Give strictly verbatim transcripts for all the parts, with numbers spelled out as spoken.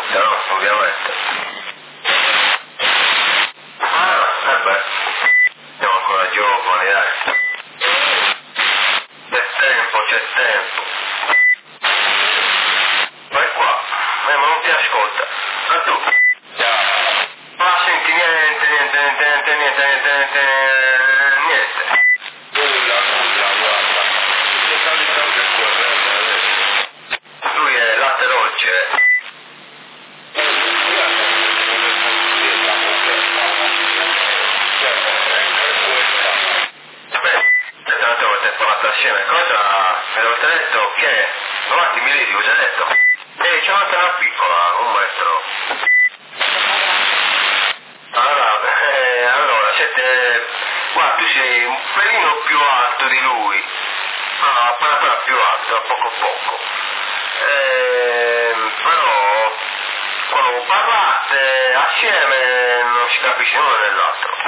multa, no? Ovviamente. Ah, eh beh, siamo ancora giovani, dai. C'è tempo, c'è tempo. Vai qua, eh, ma non ti ascolta. Ma tu? Ma senti, niente, niente, niente, niente, niente, niente, niente, niente. Nulla, nulla, guarda. Sto caricando il corrente adesso. Lui è latte dolce. Beh, tanto avete parlato assieme, cosa mi avete detto che, avanti Milesi, cosa hai detto? Eh, c'è un'altra una piccola, un metro. Allora, eh, allora, siete, guarda, tu sei un pelino più alto di lui, no, appena appena più alto, a poco a poco. Eh, però, quando parlate assieme non si capisce uno nell'altro.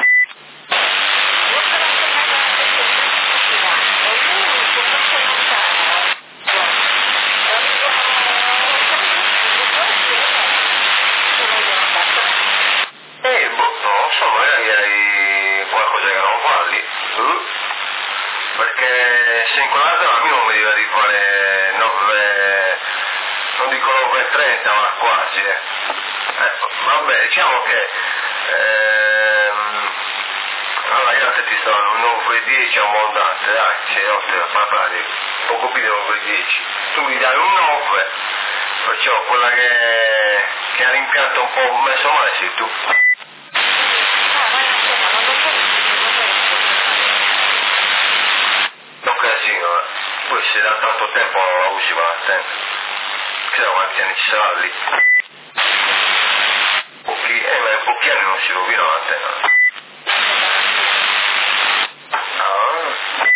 Eh, boh, non lo so, magari hai qualcosa che non parli. Uh? Perché se in quella zona a me non mi deve di fare nove, non dico nove e trenta, ma quasi, eh. eh vabbè, diciamo che ehm, allora io te ti sto nove e dieci abbondante, dai, sei otto da parlare, poco più di nove e dieci. Tu mi dai un nove, perciò quella che, che ha l'impianto un po' messo male sei tu. Un casino, eh. Poi se da tanto tempo non la usi con l'antenna. Chissà quanti anni ci sarà lì. Pochi, eh, ma in pochi anni non si rovina l'antenna. Ah.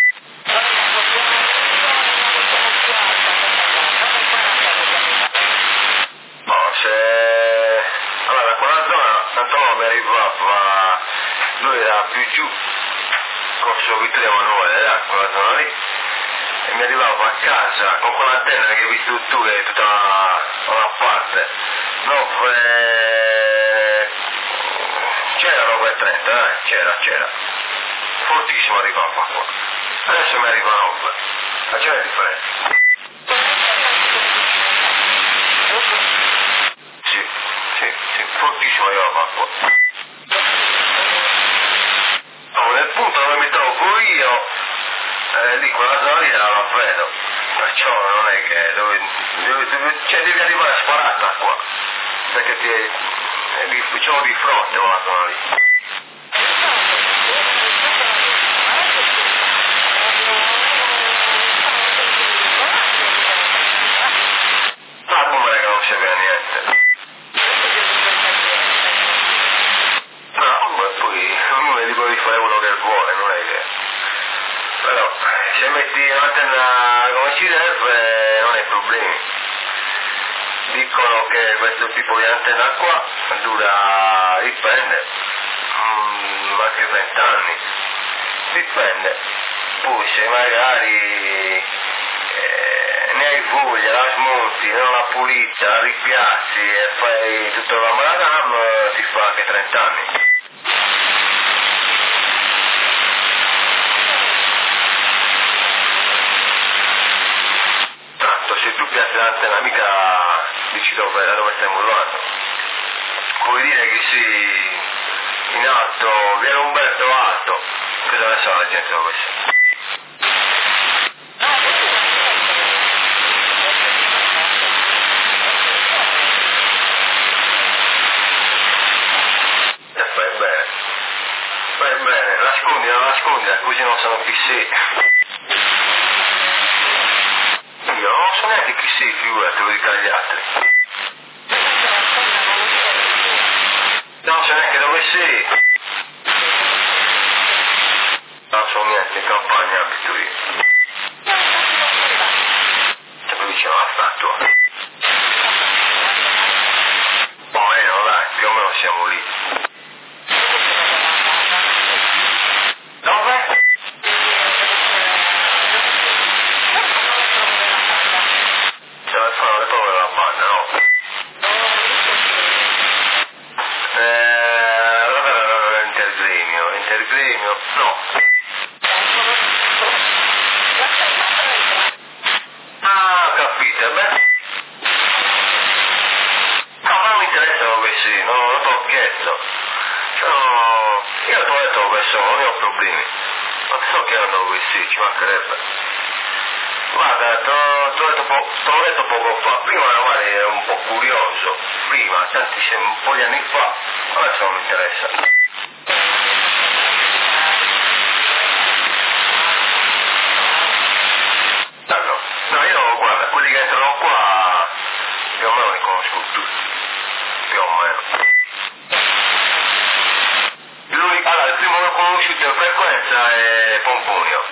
No, se... Allora, da quella zona, tanto no, mi arrivava... Lui era più giù, corso Vittorio Emanuele, da quella zona lì. E mi arrivavo a casa con quell'antenna che hai visto tu, che è tutta una, una parte. No, eh... c'era nove e trenta, eh? c'era, c'era. Fortissimo arrivava qua. Adesso mi arriva nove. Ma c'è la differenza? Sì, sì, sì, fortissimo arrivava qua. No, nel punto dove mi trovo io, eh, lì quella zona lì era la vedo, perciò non è che dove, dove, dove cioè devi arrivare sparata qua, perché ti è di, diciamo di fronte quella zona lì. Ma come che non si vede niente? No, ma poi uno gli puoi fare quello che vuole, non è che... Però se metti l'antenna come si deve non hai problemi. Dicono che questo tipo di antenna qua dura, dipende, mm, anche venti anni, dipende. Poi se magari eh, ne hai voglia, la smonti, non la pulisci, la ripiazzi e fai tutto l'amalgam, ti fa anche trenta anni. Se tu piazzi l'antenna mica dici dove, da dove stai mollando. Vuoi dire che sei in alto, viene Umberto alto, cosa ne sa la gente dove sei? E fai bene, fai bene, nascondila, nascondila, così non sanno chi sei. Io non so neanche chi sei, figurati, lo dica agli altri. Non so neanche dove sei. Non so niente, in campagna abito io. Sempre vicino alla statua. Oh, eh, no, dai, più o meno siamo lì. Dove? Se ne fanno le prove della banda, no? No. Ah, capito, beh. No, ma non mi interessa dove sì, no, non t'ho chiesto. Cioè, io ti ho detto dove sono, non ho problemi. Ma so che ando dove sì, ci mancherebbe. Guarda, te l'ho detto, detto poco fa, prima magari ero un po' curioso, prima, tantissimi, un po' di anni fa, adesso non mi interessa. No, no, io guarda, quelli che entrano qua più o meno li conosco tutti, più o meno. Lui, allora, il primo che ho conosciuto in frequenza è Pomponio.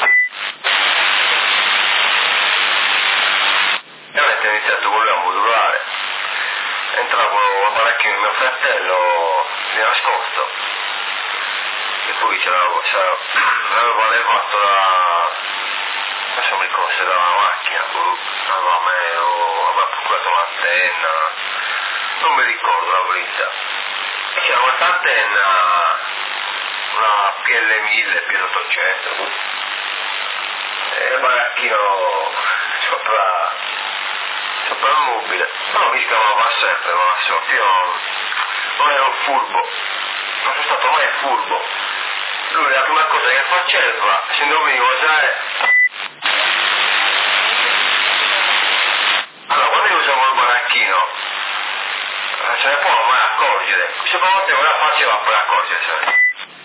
E avete iniziato con lui a modulare. Entravo a baracchino di mio fratello di nascosto. E poi ce l'avevo, l'avevo levato da... non so mi ricordo se dalla macchina, aveva me, o aveva procurato un'antenna, non mi ricordo la verità. E c'era questa antenna, una P L mille, P L ottocento, e il baracchino sopra, sopra il mobile, però mi chiamava sempre, ma so, io non, non ero furbo, non sono stato mai furbo. Lui la prima cosa che faceva, se non mi usare, allora quando io usavo il baracchino, non se ne può mai accorgere, secondo me ora faceva per accorgersene.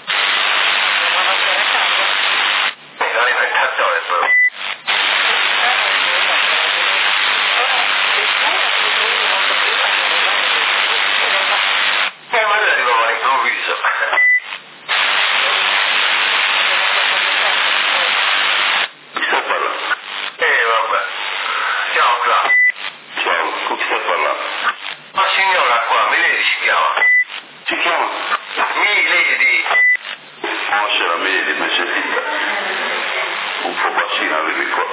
L'alimentatore però. Eh, ma lui arrivava all'improvviso. Chi sta parlando? Eh, vabbè. Ciao, Cla. Ciao, con chi sta parlando? Ma signora qua, Milady si chiama. Si chiama? Milady. Buonasera, Milady, mi sentite? Un po' bassina, arrivi qua.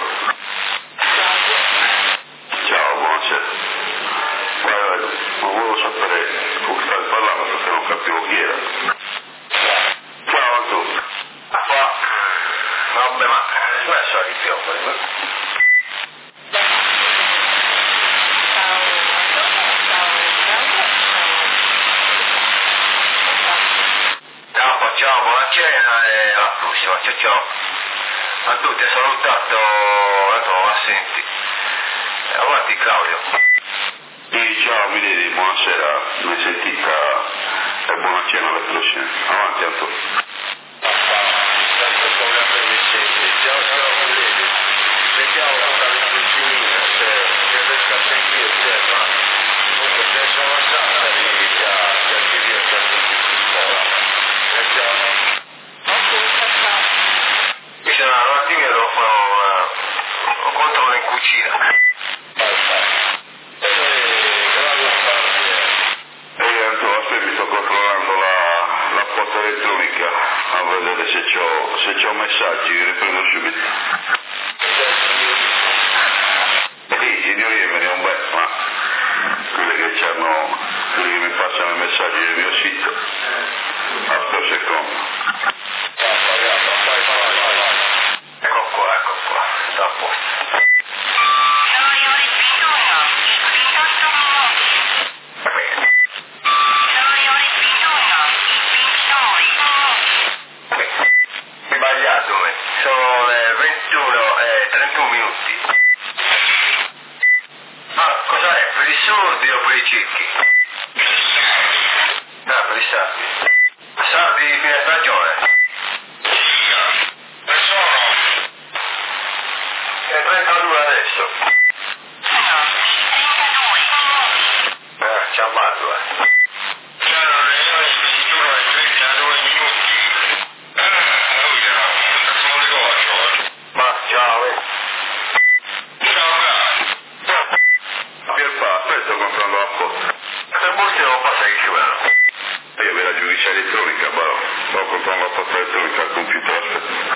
Ciao, buonasera. Guarda, non volevo sapere con chi stai parlando perché non capivo chi era. Ciao, Antonio. Ah, qua. Vabbè, ma smesso di piovere. Ciao, ciao, buona cena e alla prossima, ciao ciao. A tutti, salutato, tanto non la senti. Avanti Claudio. Sì, ciao, Milady, buonasera, mi sentita e buona cena alle prossime. Avanti, Antonio. Mi sono un attimo devo fare un, un controllo in cucina. E Antonio, aspetta, mi sto controllando la, la porta elettronica a vedere se c'ho, se c'ho messaggi, riprendo subito. Sì, signoria me ne ho un bel, ma quelli che c'hanno, quelli che mi passano i messaggi nel mio sito. Aspetta un secondo. Ecco qua, ecco qua, sta a posto. Sbagliato, me. Sono le ventuno e trentuno minuti. Ah, cos'è? Per i sordi o per i ciechi? Ah, per i sardi. Sardi di fine stagione? È trentadue adesso. Eh, ciao Bardo, eh. Ma ciao, eh. Pierpa, aspetta, sto controllando la porta. Se busti non passa che ci vedono. Io vedo la giudizia elettronica, però sto controllando la porta elettronica al computer, aspetta.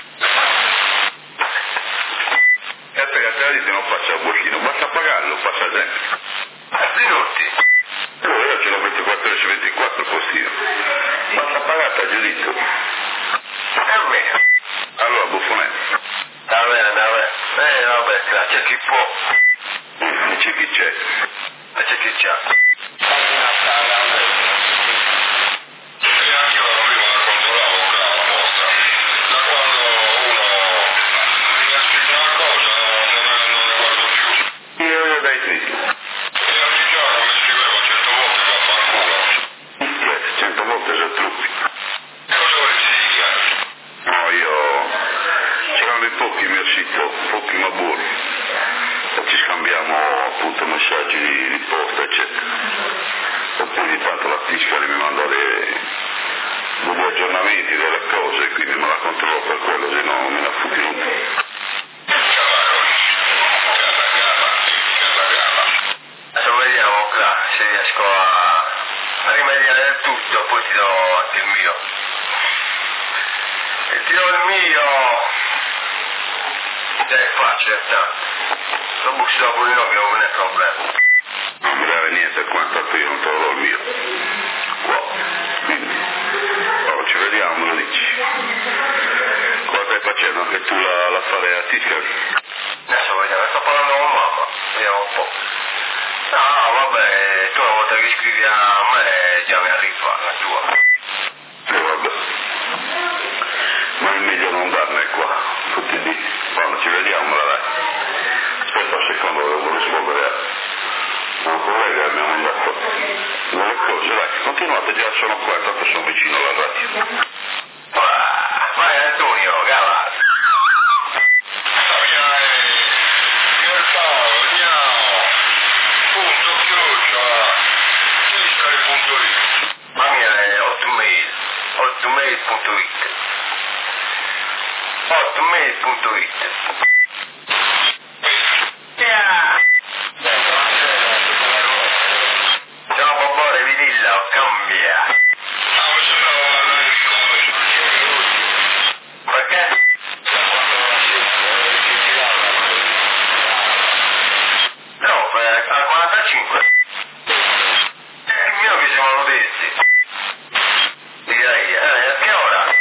E aspetta, te la dite non passa il bucino, basta pagarlo, passa sempre. Minuti. Allora io ce l'ho ventiquattro ore su ventiquattro postino. Basta pagare a giudizio. può. E c'è chi c'è? E c'è chi c'ha. cento volte sono truppi. No, io... c'erano in pochi mi sito, pochi ma buoni. E ci scambiamo appunto messaggi di, di posta, eccetera. Oppure ogni tanto la Tiscali mi manda le, degli aggiornamenti delle cose, quindi me la controllo per quello, se no me la fuggi nulla. Adesso vediamo qua se riesco a, a rimediare del tutto, poi ti do anche il mio. E ti do il mio. È facile, tanto. Lo bussi dopo di noi, non me ne è problema. Non mi dare niente, quanto io non te lo do il mio. Qua. Quindi, oh, ci vediamo, me lo dici. Cosa stai facendo? Anche tu la, la fare a Tiscali? Adesso vediamo, sto parlando con mamma, vediamo un po'. No, vabbè, tu una volta che scrivi a me già mi arriva la tua. E eh, vabbè. Ma è meglio non darne qua, tutti lì. Quando ci vediamo, la dai. Aspetta un secondo, devo rispondere a un collega che mi ha mandato delle cose, dai, continuate, già sono qua, tanto sono vicino alla radio. Vai Antonio, cavolo. La mia è hotmail, hotmail punto it. hotmail punto it. Yeah. Ciao Bobore, Vidilla, cambia. Perché? No, per al quarantacinque. Il mio che siamo modesti. Direi, eh, a che ora?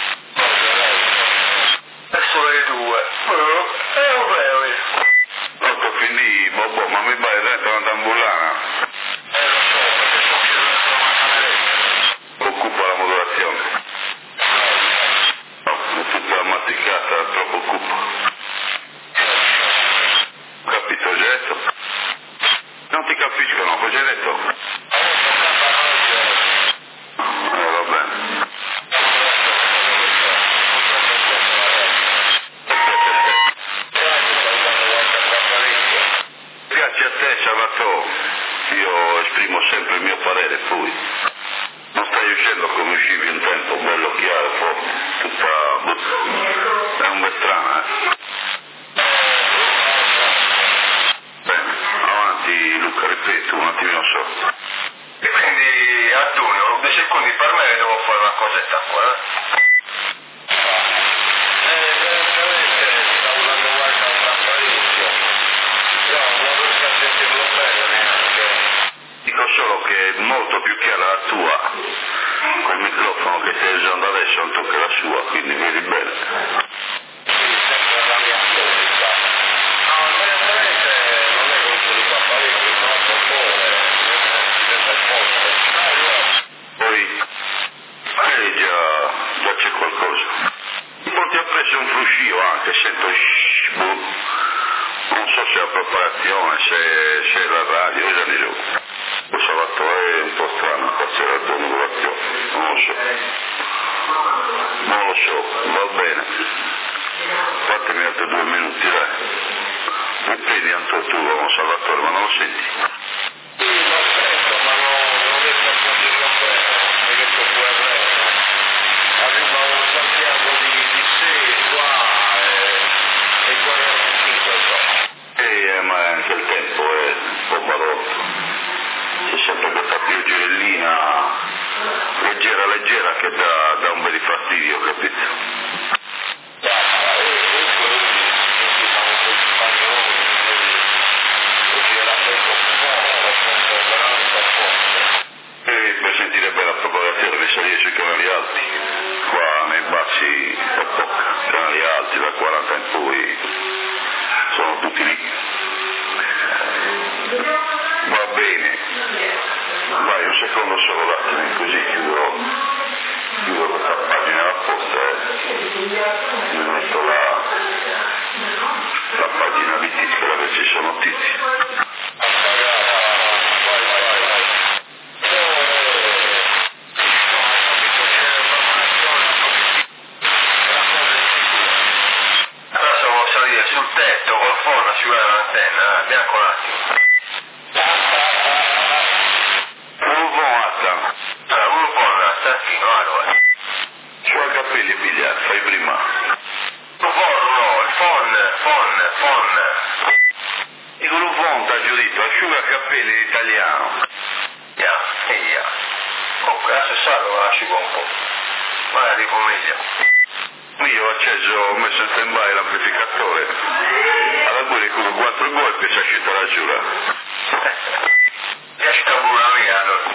Verso le due. Eh, è un breve. Pronto, quindi, Bobo, ma mi vai dentro una tambullana? Occupa la modulazione. No, è tutta ammaticata, troppo occupa. Capito, hai detto? Non ti capiscono, cosa hai detto? Eh, va bene. Piace a te, Salvatore. Io esprimo sempre il mio parere, poi. Non stai uscendo come uscivi un tempo, bello chiaro, forte, tutta... è un bel strano, eh? Bene, avanti Luca, ripeto, un attimino sotto. E quindi Antonio, due secondi per me che devo fare una cosetta qua, eh? Dico solo che è molto più chiara la tua, col microfono che stai usando adesso, non tocca la sua, quindi vedi bene. Poi, magari già, già c'è qualcosa. Poi ti ha preso un fruscio anche, sento shhh, boh. Non so se è la preparazione, se, se è la radio, già di giù. Lo Salvatore è un po' strano, forse la tua modulazione, non lo so. Non lo so, va bene. Fatemi altri due minuti, dai. Mi prendi anche tu, uomo Salvatore, ma non lo senti? Sì, lo sento, ma non, non riesco a capirlo bene, perché tu puoi avere. Arriva un Santiago di, di sei qua e, e quarantacinque so. Eh, ma anche il tempo è un po' barotto. C'è sempre questa pioggerellina leggera leggera che dà, dà un bel fastidio, capito? E per sentire bene la propagazione deve salire sui canali alti, qua nei bassi è poca, canali alti da quaranta in poi sono tutti lì. sono solo l'attimo così, chiudo, chiudo questa pagina apposta e mi metto la, la pagina di Tischera che ci sono tizi. Sul tetto col forno asciugare l'antenna, eh, bianco un attimo. Un po' matta. Allora, uno po' un attimo, allora. C'ho i capelli pigliati, fai prima. Il forno, il fon, fon, fon. Dico un fon, t'ha giudito, asciuga capelli in italiano. Ya, e ya. Comunque, adesso salvo, asciugo un po'. Magari di pomeriggio. Io ho acceso, ho messo in stand-by l'amplificatore, alla pure con quattro colpi si è uscita la giura. Che sta pure mia allora.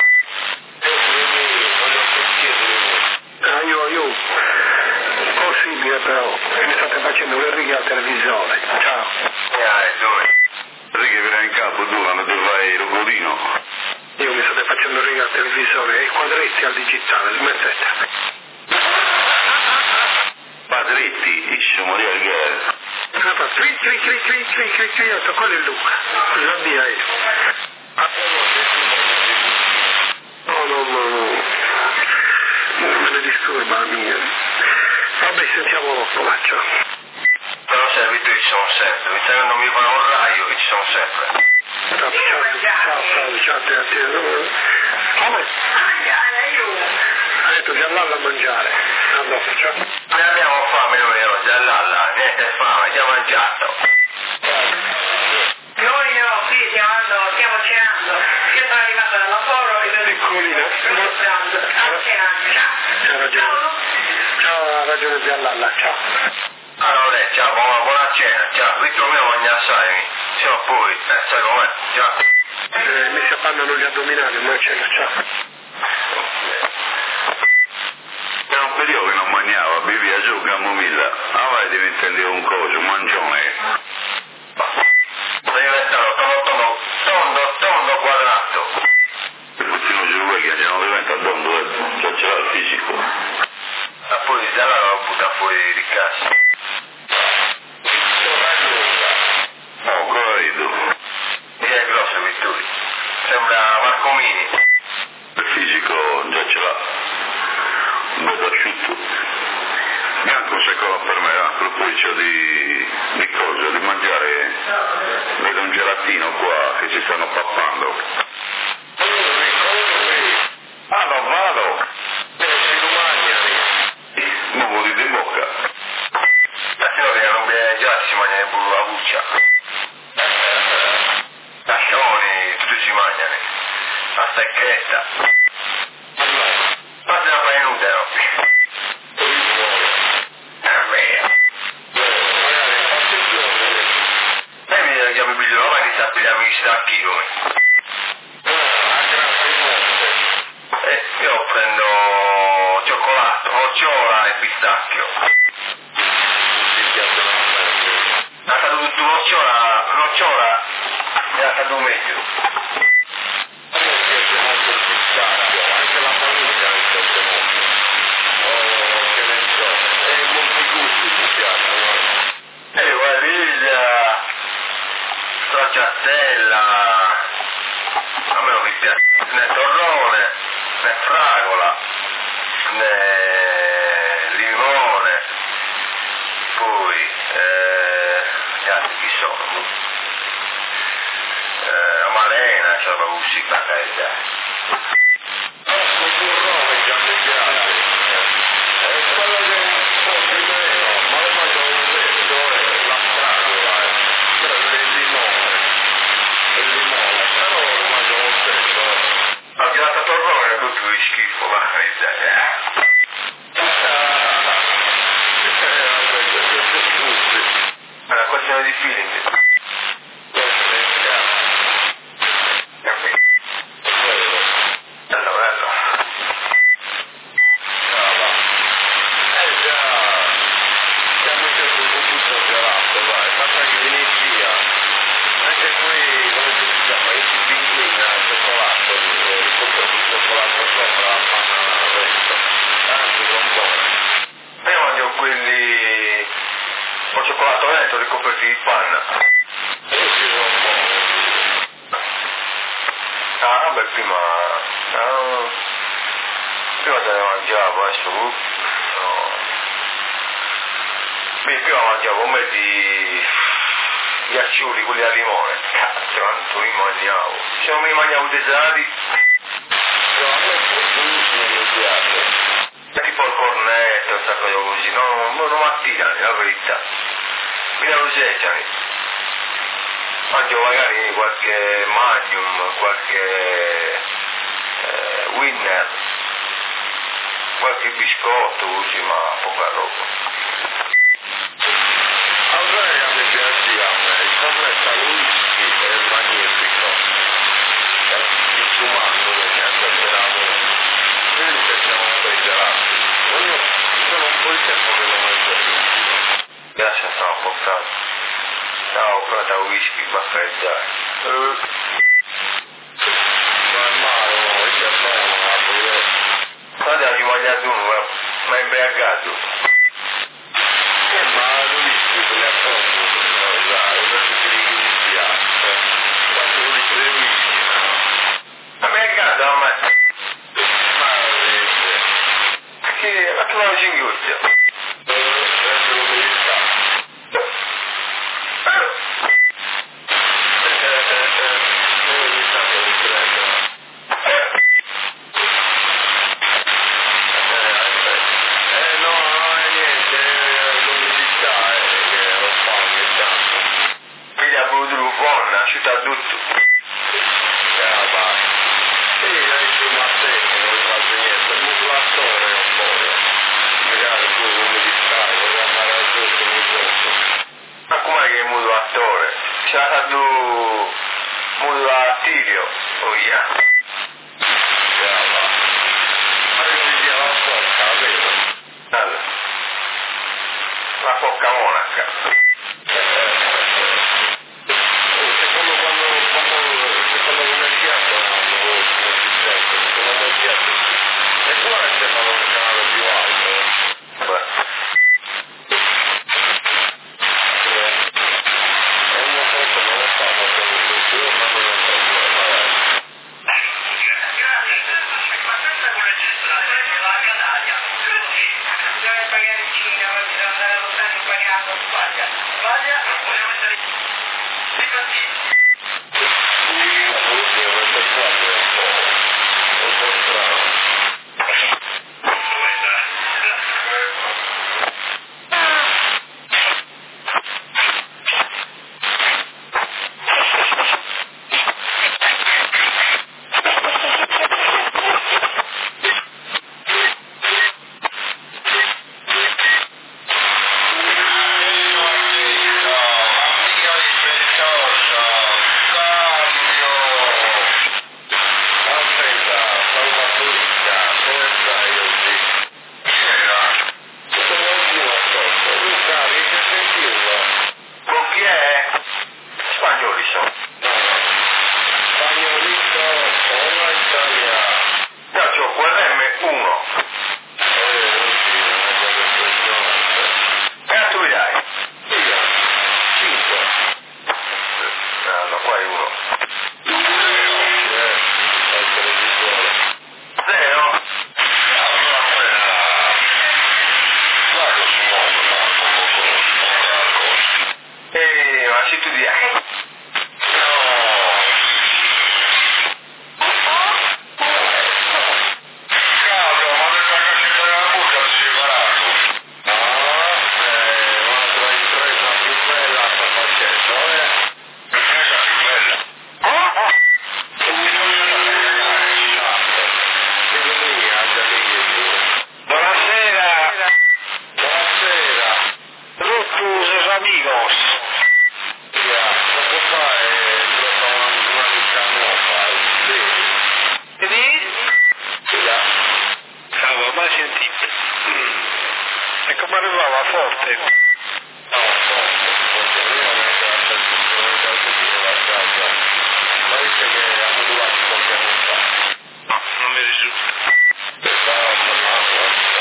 Ah, io, io, possibile però, che mi state facendo le righe al televisore, ciao. Ya, e dove? Righe viene in capo tu quando ti fai il rogodino. Io mi state facendo righe al televisore e i quadretti al digitale, smettete. Padretti, isce morire il gas. Cri, cri, cri, cri, cri, cri, cri, ho detto, quello è Luca, la mia io. No, no, no, no, non me ne disturba la mia. Vabbè, sentiamo dopo, va, ciao. Però servito ci sono sempre, mi stai non mi fanno un raio, ci sono sempre. Ciao, ciao, ciao, ciao, ciao, a te. Come? Ha detto di andare a mangiare. A dopo, ciao. Ne abbiamo fame noi oggi, all'alla, niente fame, già mangiato. Noi no, qui stiamo, andando, stiamo cenando. Io sono arrivata dal lavoro e vedo Piccolina. sto pranzo. Stiamo cenando, ciao. C'ha ragione. Ciao, ha ragione di Allalla, ciao. Allora, ciao, buona, buona cena, ciao, Vittor mio mangia assai, siamo poi, eh, sai com'è, ciao. Eh, mi si appannano gli addominali, ma c'è la ciao. Era un periodo che non mangiava, bevia giù camomilla, ah vai diventare un coso, un mangione. Devi diventare tondo, tondo, tondo, tondo quadrato. Per tutti noi giù che non diventa tondo, eh, già ce l'ha il fisico. Ma poi da là lo butta fuori di casa. No, cosa vedo? Mi è grosso Vittorio, sembra Marco Mini. Il fisico già ce l'ha. Un bello asciutto. Bianco secondo per me, a proposito di, di cosa, di mangiare, vedo un gelatino qua che ci stanno pappando. Vado, vado! Nuovo di bocca. Adesso che non viene già si mangia il burro a buccia. Cascioni, tutti si mangiano. La stecchetta. Fate una fai inutile, e mi dice che mi piglio la mano e sta pigliando i stacchi come. E io prendo cioccolato, nocciola e pistacchio. Ha fatto tutto nocciola, nocciola e ha fatto un meglio. E guariglia, stracciatella, a me non mi piace, né torrone, né fragola, né limone, poi, eh, gli altri chi sono? Eh, amalena, c'è la musica, carità. Ho tirato torrone, tutto di schifo, ma carità. È una questione di feeling. Bello, bello. Anche qui, come si chiama, il pinguino, il cioccolato, il cioccolato panna. Ah, vabbè, prima... Ah, prima te ne mangiavo, adesso... Uh, no. Beh, prima mangiavo come di... gli acciuli, quelli al limone. Cazzo, quanto li mangiavo. Se non mi mangiavo deserati... No, a me non mi piace. Tipo il cornetto, questa cosa così, no, non, non mi attirano, la verità. Mi ruseggiano. Mangio magari qualche magnum, qualche eh, winner, qualche biscotto così, ma poca roba. Allora mi piace a me, il cornetto al whisky è magnifico. Il fumando che mi ha esagerato. Quindi facciamo un bel gelato. Io sono un po' di tempo che non mangio il whisky. Grazie, sono portato. No, pronta whisky, basta freggiare. Non è male, non è che è buono, ma pure... Quando hai mangiato uno, ma è imbriagato. Eh, ma il whisky se ne ha poco, no, dai, non è che mi piace. Quanto litri di whisky, no? Ma imbriagato, a me. Ma vedete. Che, ma che non ci inghiotta? Adesso non mi sta. Città tutto. Eh, va. Sì, lei più Matteo, non gli faccio niente, il modulatore è un po'. Magari tu non mi distrai, voglio andare al giusto mi posso. Ma com'è che è il modulatore? C'è stato modulatore, oh yeah. Eh, va. Ma che mi dia la porca, vero? Allora. La porca monaca.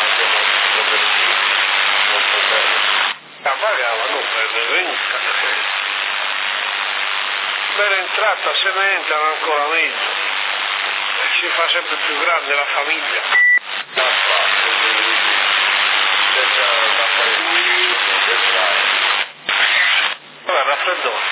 pagava, non per venire. esatto, se ne entrano ancora meglio. Si fa sempre più grande la famiglia. Ora raffreddore.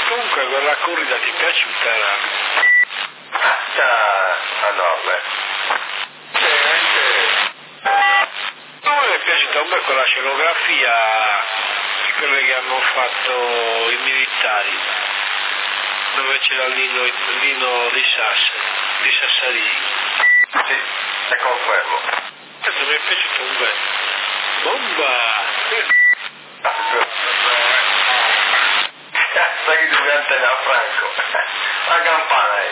Comunque quella corrida ti è piaciuta? Era? Ah, ah no, beh. No, mi è piaciuta un po' quella scenografia di quelle che hanno fatto i militari, dove c'era Lino, Lino di Sassari, di Sassari. Sì, e confermo. Questo mi è piaciuto un bel. Bomba! Sai che tu canta da Franco? La campana è.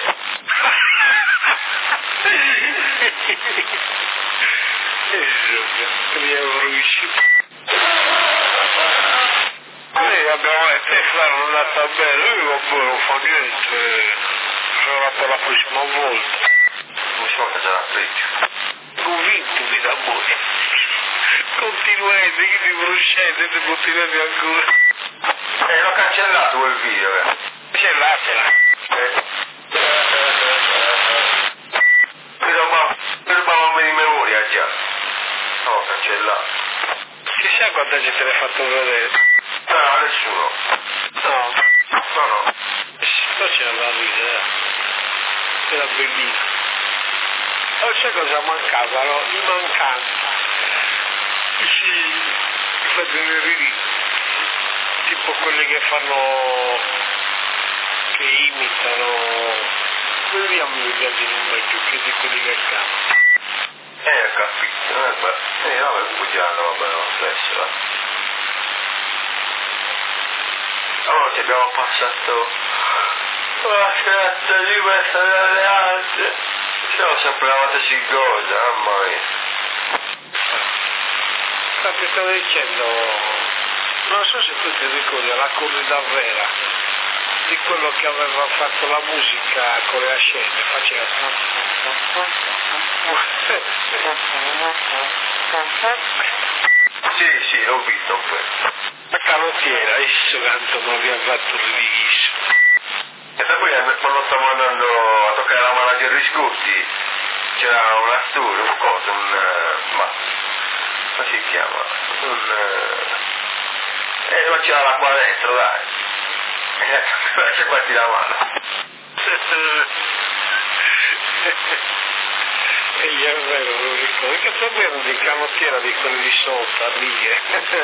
Noi abbiamo detto che Flaro non è andata bene, lui vabbè non fa niente, sarà per la prossima volta. Non so che sarà peggio. Convintomi da voi. Continuate, che vi bruciate, ti continuate ancora. Eh, l'ho cancellato quel video, eh. Cancellatela. Eh. Mi rubavamo di memoria già. No, cancellato. Chissà quanta gente te l'hai fatto vedere. No, nessuno. No. No, no. Poi c'era da ridere. Era bellissimo. Oh, sai cosa mancava? No? I mancanti. Sì, mi fa venire tipo quelli che fanno, che imitano, quelli a me piacciono un bel più che di quelli che cantano. Eh, ho capito, eh, beh, eh, vabbè, pugiano, vabbè, lo stesso, va. Allora ci abbiamo passato la serata di questa dalle altre, siamo sempre la stessa cosa, mamma mia. Ti stavo dicendo, non so se tu ti ricordi la corrida vera, di quello che aveva fatto la musica con le ascelle, faceva... Sì, sì, l'ho visto un po'. La canottiera, esso canto non vi ha fatto ridighissimo. E poi quando stavamo andando a toccare la mano a Gerry Scotti, c'era una storia, un coso, un... ma... come si chiama? Un... Eh, non c'era l'acqua dentro, dai. Eh, lascia quasi la mano. E gli è vero, lo ricordo. Che sapevano di canottiera di quelli di sotto, a righe.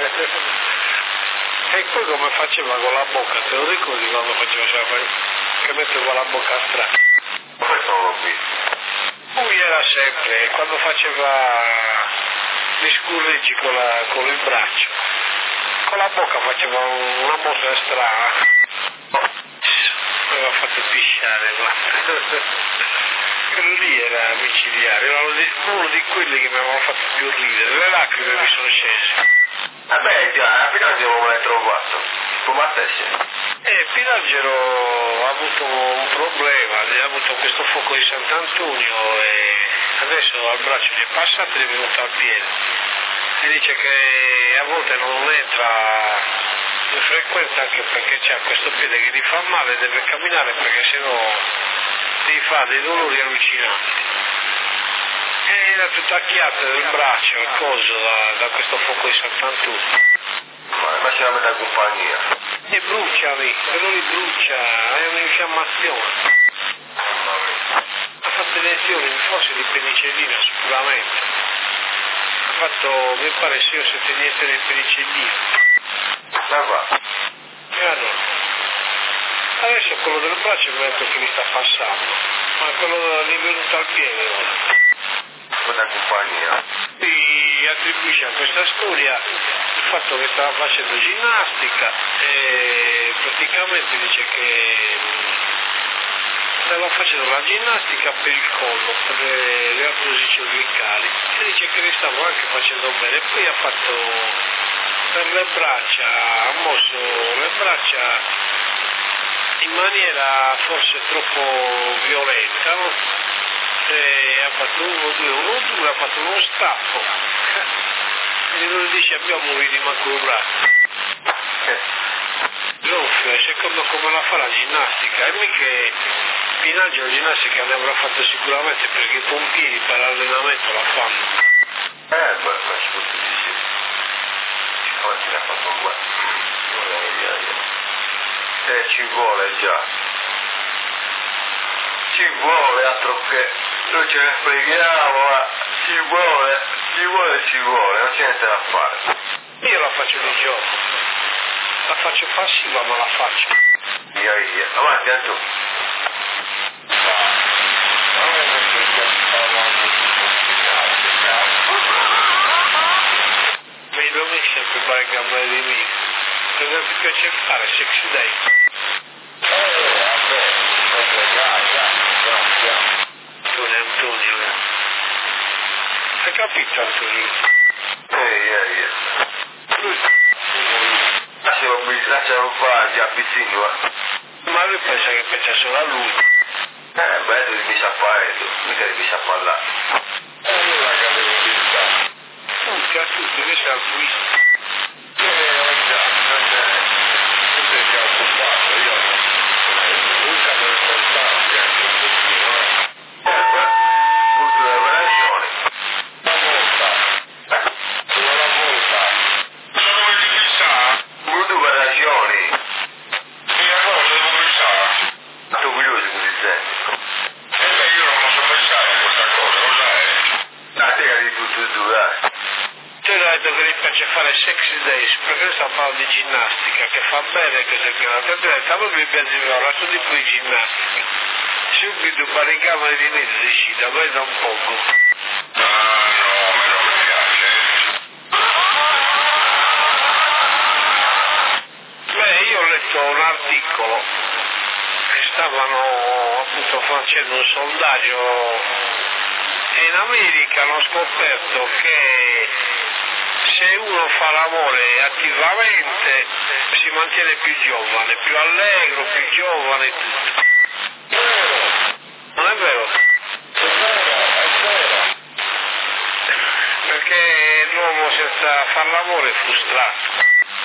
E poi come faceva con la bocca, te lo ricordi quando faceva, cioè, che mette con la bocca strana? Questo non l'ho visto. Lui era sempre, quando faceva gli scurreggi con, la, con il braccio, con la bocca faceva una mossa strana. Aveva fatto pisciare, quello lì era micidiale, era uno di quelli che mi avevano fatto più ridere, le lacrime mi sono scese. Vabbè, già, alla fine abbiamo un trovato, come a te sì. E Pinangelo ha avuto un problema, ha avuto questo fuoco di Sant'Antonio e adesso al braccio gli è passato ed è venuto al piede. E dice che a volte non entra in frequenza anche perché c'ha questo piede che gli fa male, deve camminare perché sennò gli fa dei dolori allucinanti. E era tutta acchiata del braccio, il coso da, da questo fuoco di Sant'Antonio. Ma immagina la metà compagnia. E brucia lì, quello li brucia, è un'infiammazione. Mamma mia. Ha fatto lezioni, forse di penicillina sicuramente. Ha fatto, mi pare, sì o sette niente di penicillina. Ma va. E allora, adesso quello del braccio mi ha detto che mi sta passando, ma quello lì venuto al piede ora. Metà compagnia. Si attribuisce a questa storia il fatto che stava facendo ginnastica e praticamente dice che stava facendo la ginnastica per il collo, per le, le artrosi cervicali e dice che ne stavo anche facendo bene. Poi ha fatto per le braccia, ha mosso le braccia in maniera forse troppo violenta, no? E ha fatto uno, due, uno, due, ha fatto uno stappo e lui dice abbiamo un rimanco il braccio. Gonfio, secondo come la fa la ginnastica, e mica Pinangelo la ginnastica ne avrà fatto sicuramente perché i pompieri per l'allenamento la fanno. Eh, beh, ma si può dire. Oggi l'ha fatto un guardo. gente ci vuole già. Ci vuole, altro che noi ce ne freghiamo, ma ci vuole, ci vuole, ci vuole, non c'è niente da fare. Io la faccio di giorno, la faccio passiva ma la faccio. Via via, avanti Antonio. Vedo me sempre fare gambe di me. Cosa ti piace fare? Sexy day? Antonio, Antonio, eh. Hai capito Antonio? Ehi, ehi, ehi. Lascialo fare, già vicino, eh. Ma lui pensa che pensa solo a lui. Eh, beh, tu devi sapere, tu, mica devi sapere là. E allora che devo dire? Tutti, a tutti, che sei altruista. Io ero già, non c'è, non c'è già occupato, io nunca me ne pensavo che anche un pochino, eh. Eh, beh, punto delle operazioni. La volta, sono la volta. Cosa vuoi che mi sa? Punto delle operazioni. E allora cosa devo pensare? Tu curioso che ti senti? E beh, io non posso pensare a questa cosa, cosa è? A te che di tutto e due, eh. Te l'ho detto che gli piace fare sexy days, perché sta parlando di ginnastica, che fa bene questa cosa. Te l'ho detto, a me mi piace ora, tu di più ginnastica. Subito barricama di mezzo dici, da me da un poco. Ah no, a me non mi piace. Beh, io ho letto un articolo che stavano appunto facendo un sondaggio e in America hanno scoperto che se uno fa l'amore attivamente si mantiene più giovane, più allegro, più giovane e tutto. Non è vero? È vero, è vero. Perché l'uomo senza far l'amore è frustrato.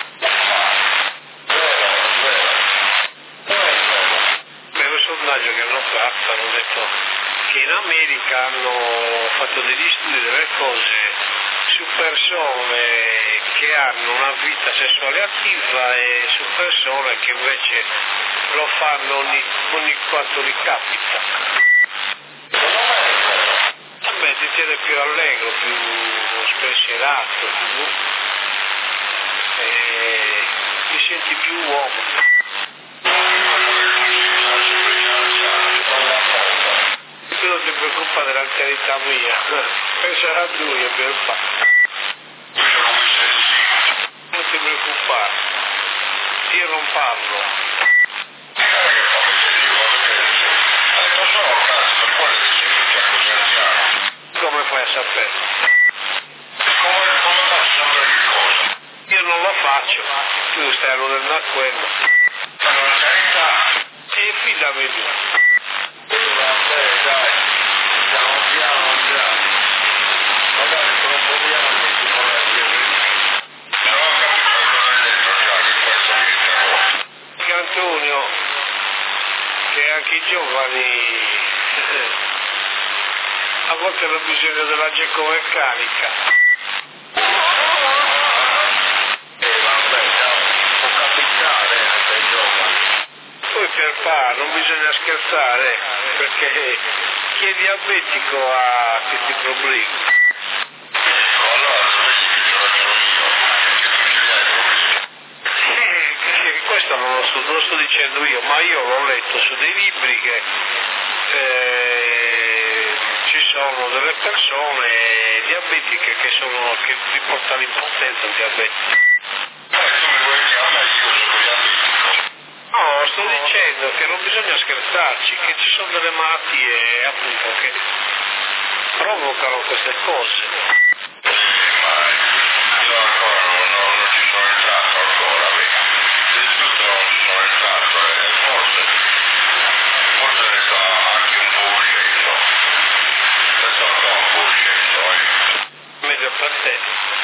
Per un sondaggio che hanno fatto hanno detto che in America hanno fatto degli studi delle cose su persone che hanno una vita sessuale attiva e su persone che invece lo fanno ogni, ogni quanto gli capita. Vabbè, ti tiene più allegro, più spensierato, più... e ti senti più uomo. Tu non ti preoccupa dell'anzianità mia, pensa a lui e per fare. Non ti preoccupare, io non parlo. Come fai a sapere? Come, come faccio a sapere che cosa? Io non lo faccio, tu stai alludendo a quello. Ma non c'è carità. E fidami tu. Vabbè, dai, stiamo piano già. Magari tra un po' di anni ti vorrei dire. Non ho capito cosa hai detto già che questo mi interrompe. Che Antonio, che anche i giovani a volte hanno bisogno della geco-meccanica. Eh vabbè, no, può capitare anche ai giovani. Poi per pa, non bisogna scherzare, perché chi è diabetico ha questi problemi. Allora, eh, questo non lo, sto, non lo sto dicendo io, ma io l'ho letto su dei libri che eh, ci sono delle persone diabetiche che, sono, che riportano l'impotenza al diabete. No, sto dicendo che non bisogna scherzarci, che ci sono delle malattie appunto che provocano queste cose. Ma io ancora non, non, non ci sono entrato ancora, del tutto non ci sono entrato e forse, forse ne sto anche un po' uscendo, ne sto un po' uscendo, eh. Meglio per te,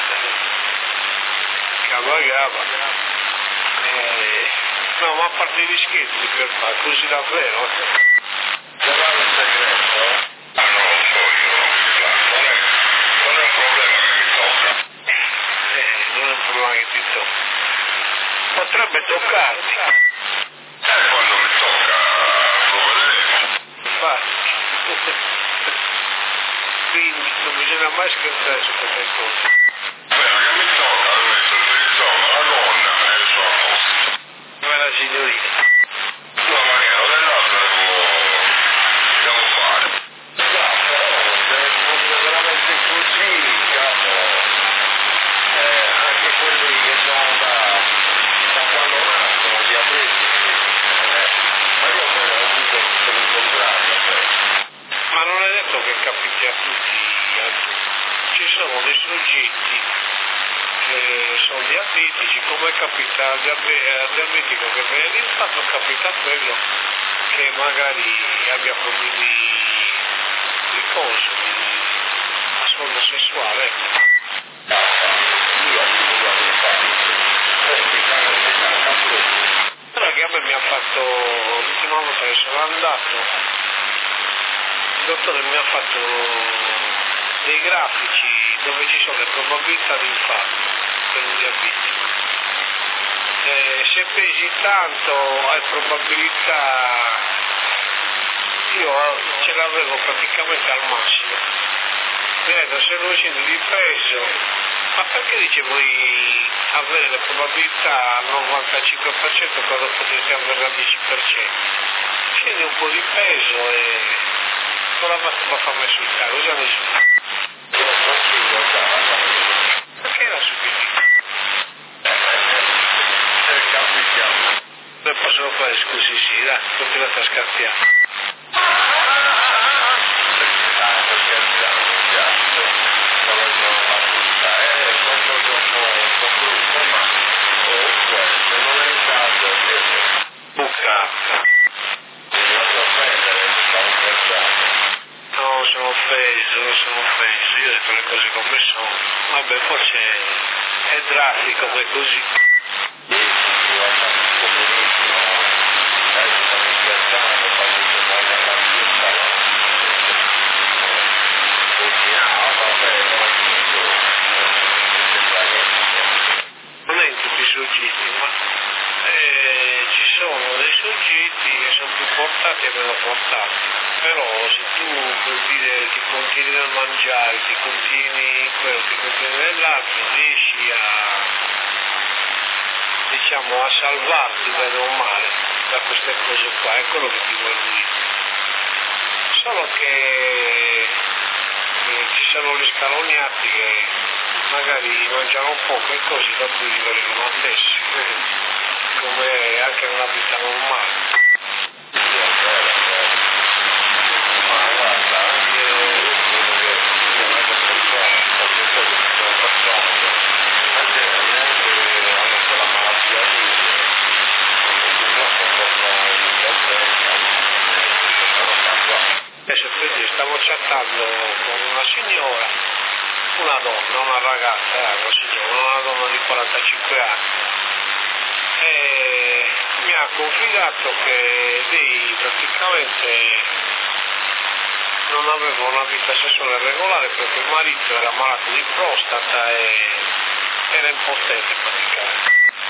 gaba gaba. Eh... No, ma a parte gli scherzi, per fare così davvero. Sarà un segreto, eh? Ah, non lo so io, non è, non è un problema che mi tocca. Eh, non è un problema che ti tocca. Potrebbe toccarti. Quindi non bisogna mai scherzare su queste cose. Beh, che mi tocca adesso, insomma, la donna è il suo posto. Ma la signorina. No, ma che non è l'altro devo fare. Se fosse veramente così, diciamo, eh, anche quelli che sono da, da quando nascono diabetici, eh, ma io poi ho avuto tutto il contrario. Ma non è detto che capiti a tutti, a tutti. Ci sono dei soggetti che sono diabetici, come capita al diabe- al diabetico che viene l'infarto, capita a quello che magari abbia problemi di coso, di sfondo sessuale. Allora che a me mi ha fatto, l'ultima volta che sono andato, il dottore mi ha fatto dei grafici dove ci sono le probabilità di infarto per un diabetico. Eh, se pesi tanto hai probabilità, io ce l'avevo praticamente al massimo. Mi ha detto se non scendi di peso, ma perché dice vuoi avere le probabilità al novantacinque per cento quando potete avere al dieci per cento? Scendi un po' di peso e non la va a far mai sul carro, già nessuno. Perché era subito? Non possono fare scusi, sì, dai, continuate a scazziare. No, sono offeso, sono offeso, io ho detto le cose come sono. Vabbè, forse è drastico, ma è così. Non è in tutti i soggetti, ma eh, ci sono dei soggetti che sono più portati e meno portati. Però se tu per dire ti continui a mangiare, ti continui quello, ti continui nell'altro, riesci a, diciamo, a salvarti bene o male da queste cose qua, è quello che ti voglio dire. Solo che eh, ci sono gli scaloniati che magari mangiano poco e così dopo gli vengono a testa, eh, come anche in una vita normale. Adesso quindi stavo chattando con una signora, una donna, una ragazza, eh, una signora, una donna di quarantacinque anni, e mi ha confidato che lei praticamente non aveva una vita sessuale regolare perché il marito era malato di prostata e era impotente praticamente.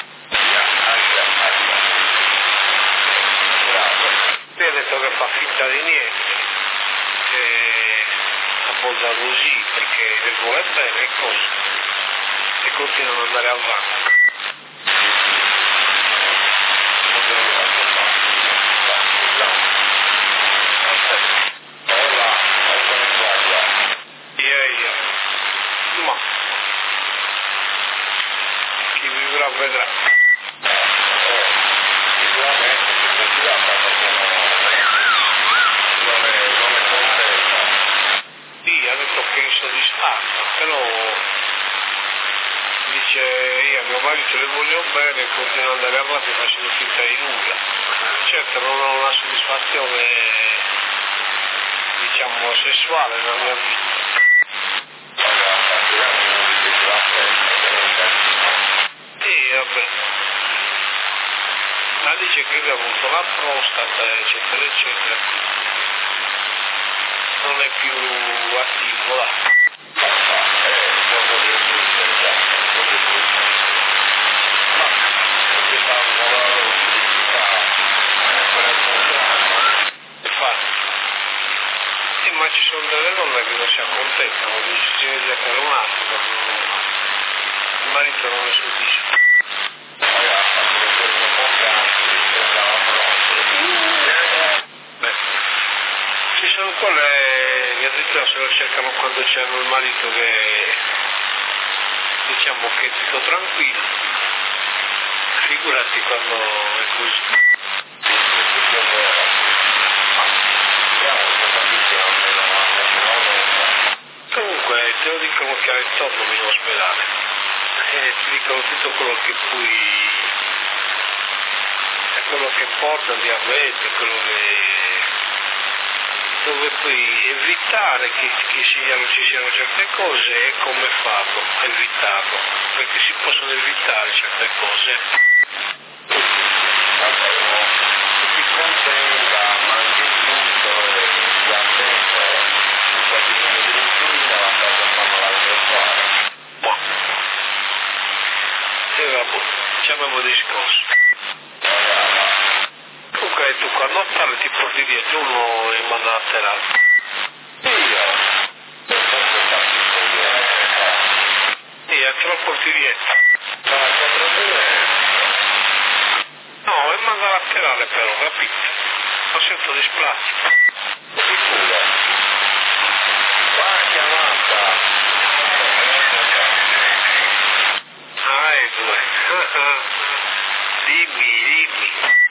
Mi ha detto che fa finta di niente, che abbonda così perché le vuole bene e cose, e continuano ad andare avanti. Io, io. Ma chi vivrà vedrà. Sì, ha detto che è insoddisfatto, però dice io a mio marito le voglio bene e continuo ad andare avanti facendo finta di nulla. Certo non ho una soddisfazione, diciamo, sessuale nella mia vita. Sì, vabbè. Ma dice che lui ha avuto la prostata, eccetera, eccetera. Non è più attivo là. ma ci sono delle donne che non si accontentano, dice si vede per un attimo, il marito non le soddisfa. Beh, ci sono quelle che addirittura se lo cercano quando c'hanno il marito che diciamo che è tutto tranquillo, figurati quando è così. Comunque te lo dicono chiaro e tondo in ospedale e ti dicono tutto quello che poi è quello che porta il diabete, quello che dove puoi evitare che, che siano, ci siano certe cose e come farlo, evitarlo, perché si possono evitare certe cose. Si contenta, ma anche tutto e si attento, qualche giorno di l'insulina la cosa fanno l'altro fare. Boh. E vabbè, facciamo un discorso. Comunque tu quando parli ti porti dietro uno e manda a terapia. Io, per questo faccio E te lo porti dietro. ma quattro No, e manda a laterale però, capito? Lo sento displastica. sicuro. Va chiamata. Ah, è due. Dimmi, dimmi.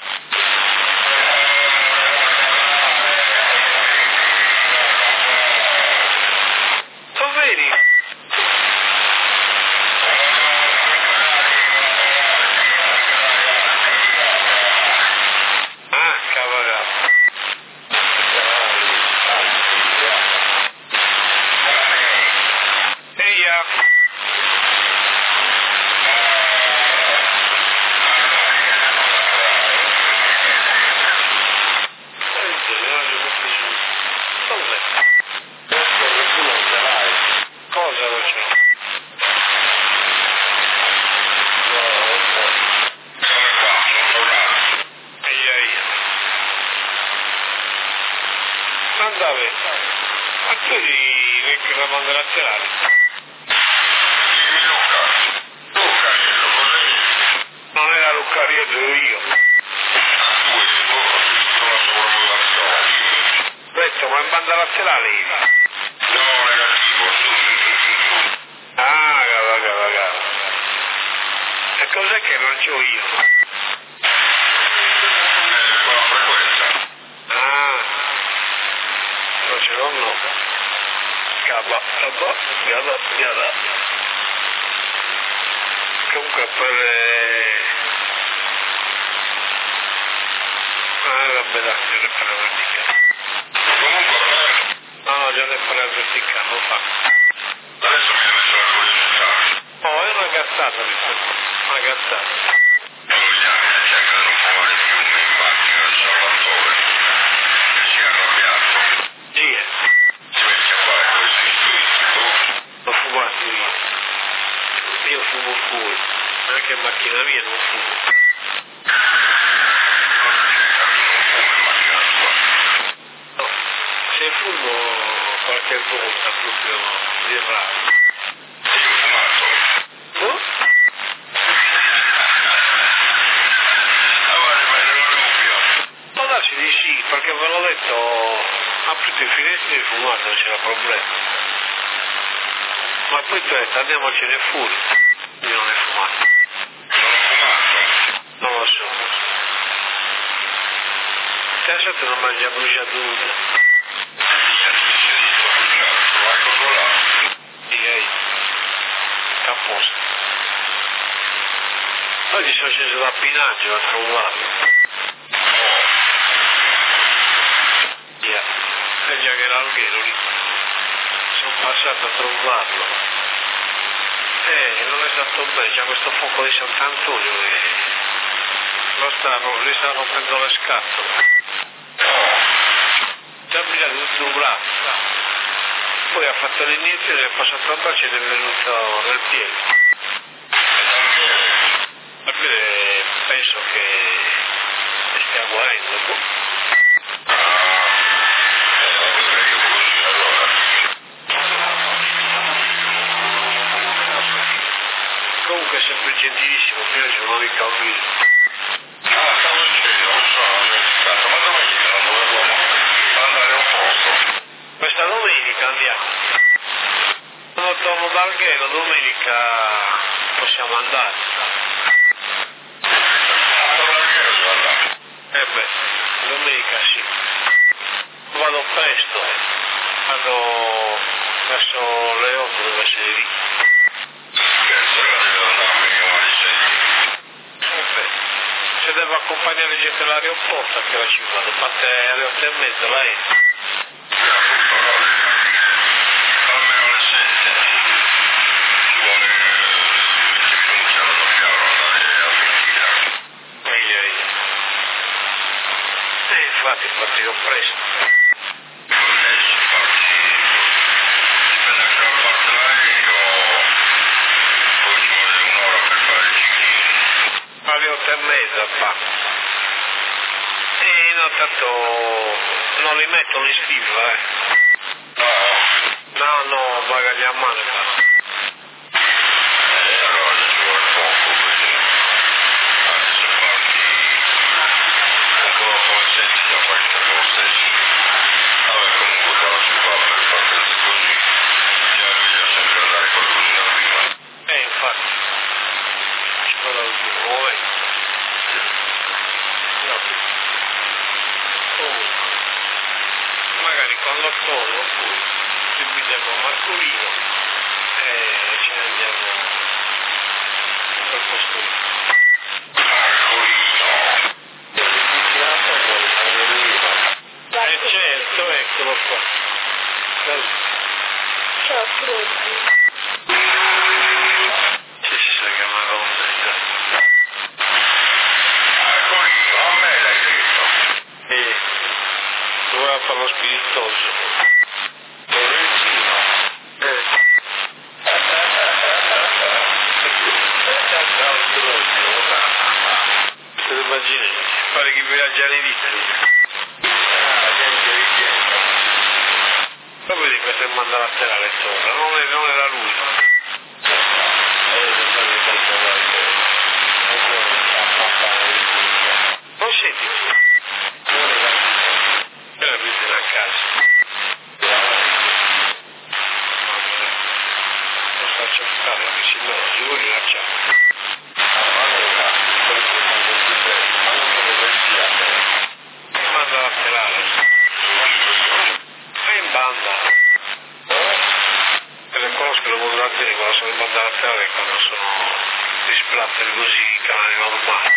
Lo vedi? Ah, cavagato. Eia. Cosa non c'è? Eia, eia. Andave. Ma tu eri che la manda laterale? Non era Luccariello, ero io. Ho detto, ma in banda laterale eri? Ah, cava, cava, cava. E cos'è che non c'ho io? Ah, non ce l'ho no. Cava, cava, cava, cava. Comunque per... Eh... Ah, vabbè, dai, già ne parla verticale. No, no, già ne parla verticale, lo fa. Adesso mi ha messo la curiosità. Oh, è una gattata, mi sa. Una gattata. Sono gli anni che anche non fumare più in macchina del Salvatore. E si è arrabbiato. Sì, eh. Si mette a fare così, tu. L'ho fumato io. Io fumo fuori. Anche in macchina mia non fumo. No, se fumo qualche volta proprio di raro. E io ho fumato. Oh? Allora, ma non è dubbio. Può darsi di sì, perché ve l'ho detto, aprite i finestrini e fumate, non c'era problema. Ma poi tu hai detto, andiamocene fuori. Io non è fumato. Non ho fumato. Non lo so. Te sempre non mangia bruciato nulla. Niente, si dice, bruciato. Vai controllato. Sì, ehi. A posto. Oggi sono sceso da Pinaggio a trovarlo. Yeah. E già che era alghero lì. Sono passato a trovarlo. Eh, non è stato bene, c'è questo fuoco di Sant'Antonio che lo stanno, gli stanno rompendo le scatole. Ci ha pigliato tutto un braccio. Poi ha fatto l'inizio, è passato a braccio ed è venuto nel piede. Ma piede penso che stia guarendo. Ah, eh, io così. gentilissimo, io sono ricca al video. Ah, stavo dicendo, non so, ma dove era? Dovevo andare un posto. Questa domenica andiamo. Quando torno dal Gheno, domenica possiamo andare. Eh beh, domenica sì. Vado presto, vado verso le otto, deve essere lì. Eh beh, se devo accompagnare gente all'aeroporto, a che ora ci vado? Parte alle otto e mezza, lei? Almeno le sette. Ci vuole dieci minuti alla doppiarola andare a finire. Meglio io. E infatti partirò presto. Adesso parti, dipende da che parte l'aereo, poi ci vuole un'ora per fare il check-in. Alle otto e mezza fa. E no, tanto non li metto in stiva, eh. No, No, no, bagagli a mano fa. eh, allora ci vuole poco, quindi anche se parti ancora come senti da questa lo stesso. Vabbè, comunque quando si fa per partenze così, ci arriva sempre ad andare qualcosina prima. E infatti, ci vado al primo momento. No. Comunque, magari quando torno poi ci guidiamo a Marcolino e ce ne andiamo a quel posto lì. Marcolino. Eh certo, eccolo qua. Bello. Ciao, frutti. Sì, si sa che è una donna. Marcolino, a me l'hai detto. E doveva fare lo spiritoso. Lorenzino. Eh. Te lo immagini? Pare che viaggia all'Italia. Proprio di questo manda la tela alle torre, non, è, non era lui. Non senti? Era bisogno a casa. Non faccio stare, perché se no ci vuole lasciare. Manda la telare. È in banda. E le conosco le modulazioni quando sono in banda laterale, quando sono di splatter così in canali normali.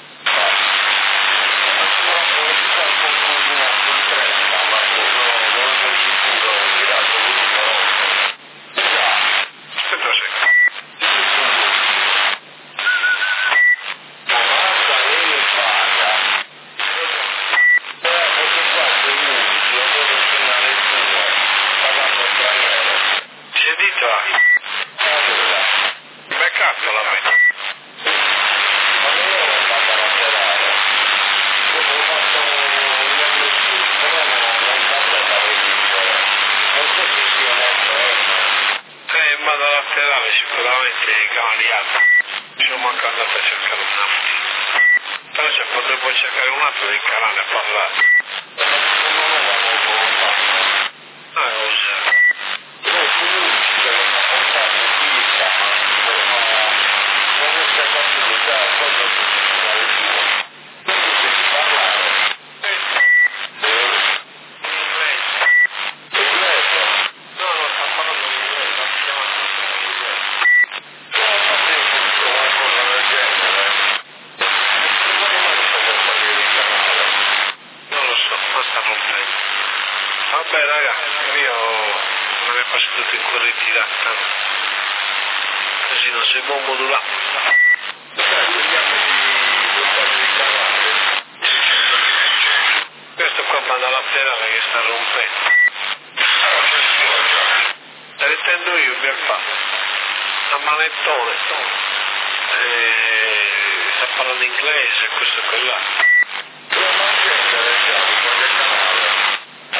Aspetta un secondo. Sentito? Beccato la metà. Eh, in banda laterale sicuramente i canali alti. Sono manco andato a cercare un altro. Però se potrei cercare un altro di canale a parlare. Ah, cosa? No, no, sta parlando di inglese, sta chiamando in inglese. Non lo so, ma sta rompendo. Vabbè raga, io non è passato tutto in corretti d'acqua. Così non si può modulare. Questo qua manda laterale che sta rompendo. La intendo io per fare. A manettone. E sta parlando inglese, questo e quella.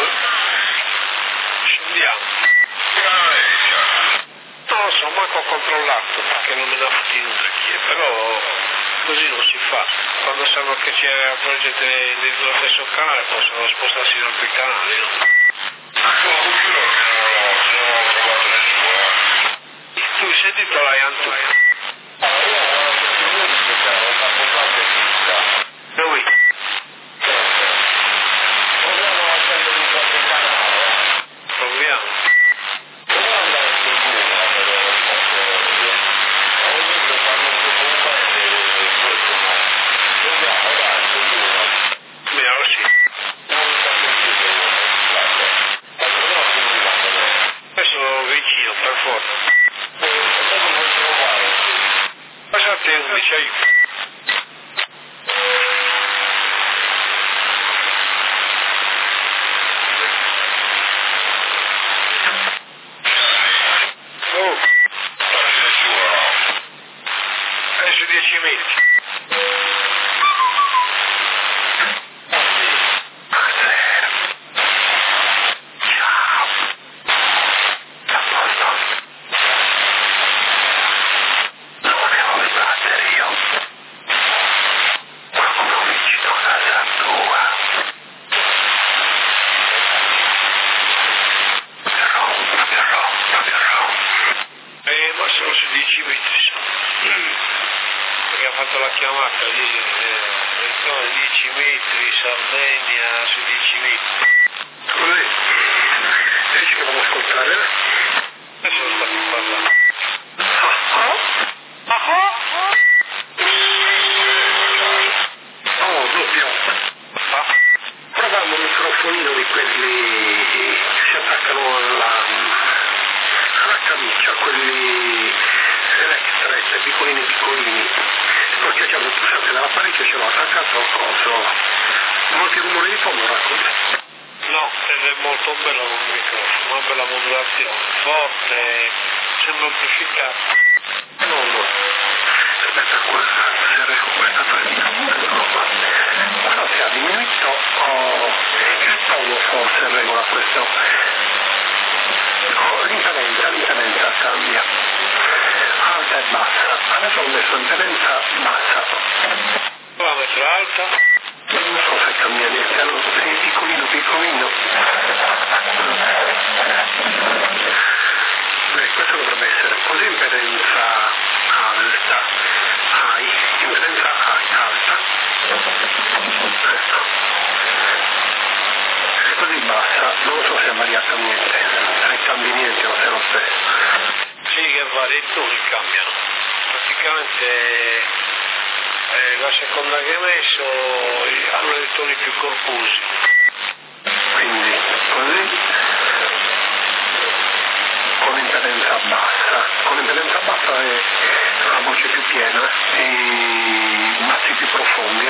Scendiamo. Non lo so, manco ho comprato controllato perché non me ne ha fatti nulla chi è, però così non si fa. Quando sanno che c'è la progetto dentro lo stesso canale possono spostarsi in altri canali, no? Tu hai sentito la Yantu? Dove? Proviamo. Vediamo, sì. Adesso vicino, per forza. Passate undici, aiuto. Oh, adesso dieci metri. Eh, ma sono su dieci metri, perché ha fatto la chiamata lì, eh, no, dieci metri, Sardegna su dieci metri. Così, dici che vado ad ascoltare? Adesso sta più parlando. Oh, doppio. Ah, Provando un microfonino di quelli che si attaccano alla, alla camicia, quelli electret, piccolini piccolini, perché ci avevo pulsante dall'apparecchio, ce l'ho attaccato al coso. Molti rumori di fondo racconta. no, ed è molto bello con il microfono, una bella modulazione, forte, sembra amplificato. No, no. Aspetta qua, se reggo questa farina, roba. Però se ha diminuito oh, il tono forse regola questo. Oh, l'impedenza, l'impedenza cambia. Alta e bassa. Adesso ho messo impedenza bassa. La metro alta? Non so se cambia niente, allora sei piccolino piccolino. Beh, questo dovrebbe essere così impedenza alta, hai, impedenza alta, ecco. E così bassa, non so se è variato niente, se cambi niente o se è lo stesso. Sì, che vari toni cambiano. Praticamente eh, la seconda che hai messo eh, hanno dei toni più corposi. Quindi così, con impedenza bassa, con impedenza bassa è la voce più piena e i bassi più profondi.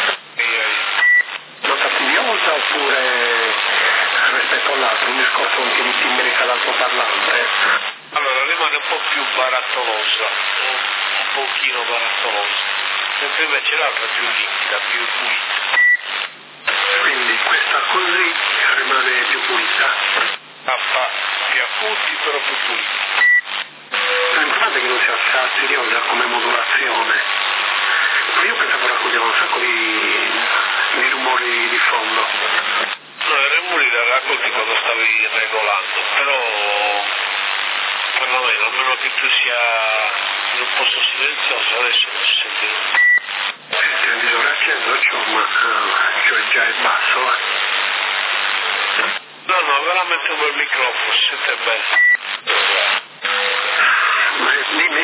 Lo fastidiosa oppure rispetto all'altro, un discorso anche di timbrica dall'altoparlante? Allora rimane un po' più barattolosa, un pochino barattolosa, mentre invece l'altra è più limpida, più pulita. Quindi questa così rimane più pulita. Tappa più acuti però più puliti. L'importante è che non sia fastidiosa come modulazione. Ma io pensavo raccoglieva un sacco di, di rumori di fondo. No, i rumori li raccolti quando stavi regolando, però perlomeno, a meno che tu sia in un posto silenzioso, adesso non si sente nulla. Senti, il visore acceso, cioè, ma uh, cioè già è basso, eh. No, no, veramente un bel microfono, si sente bene. Ma dimmi.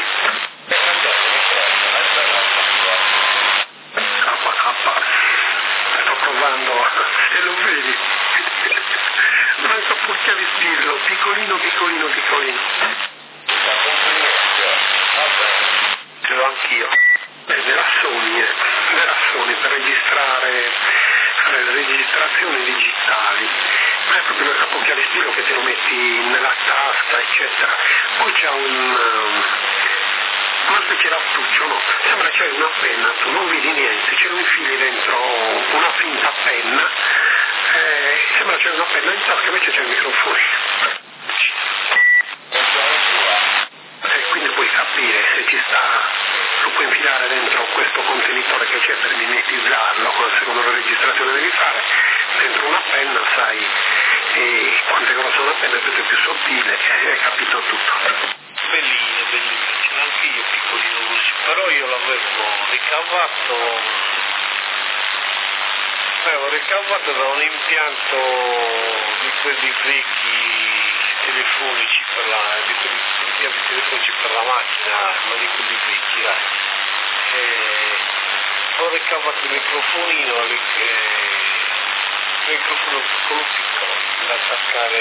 K K. Sto provando, e lo vedi. Manco purché di spirlo, piccolino, piccolino, piccolino. Ce l'ho anch'io. Eh, della Sony, eh. della Sony per registrare le registrazioni digitali. Ma è proprio una capocchia di spillo che te lo metti nella tasca, eccetera. Poi c'è un... Um, una specie d'attuccio, no? Sembra c'è una penna, tu non vedi niente, ce lo infili dentro una finta penna, eh, sembra c'è una penna in tasca, invece c'è il microfono. E quindi puoi capire appena tutto è più sottile e hai capito tutto. Bellino, bellino, ce l'ho anche io piccolino così, però io l'avevo ricavato, l'avevo ricavato da un impianto di quelli vecchi telefonici per la, di quelli impianti telefonici per la macchina, ma di quelli vecchi, dai. E ho ricavato il microfonino, il microfono piccolo piccolo, da attaccare